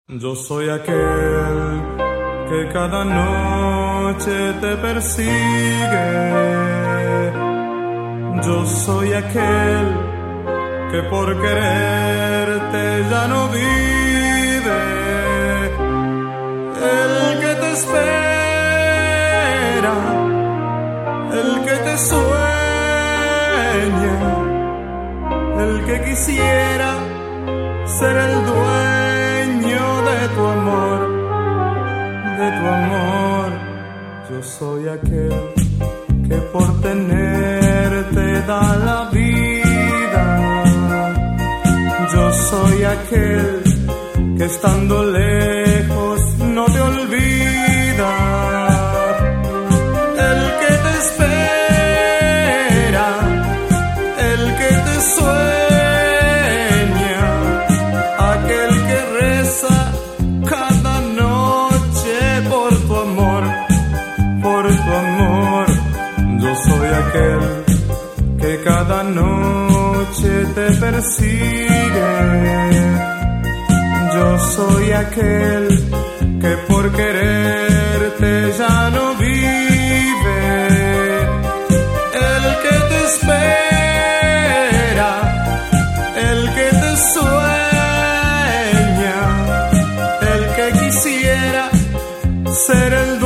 Yo soy aquel que cada noche te persigue. Yo soy aquel que por quererte ya no vive. El que te espera, el que te sueña, el que quisiera ser el dueño de tu amor, de tu amor. Yo soy aquel que por tenerte da la vida. Yo soy aquel que estando lejos no te olvida. El que te espera, el que te sueña, aquel que reza cada noche por tu amor, por tu amor. Yo soy aquel que cada noche te persigue. Yo soy aquel que por quererte ya no vive. El que te espera, el que te sueña, el que quisiera ser el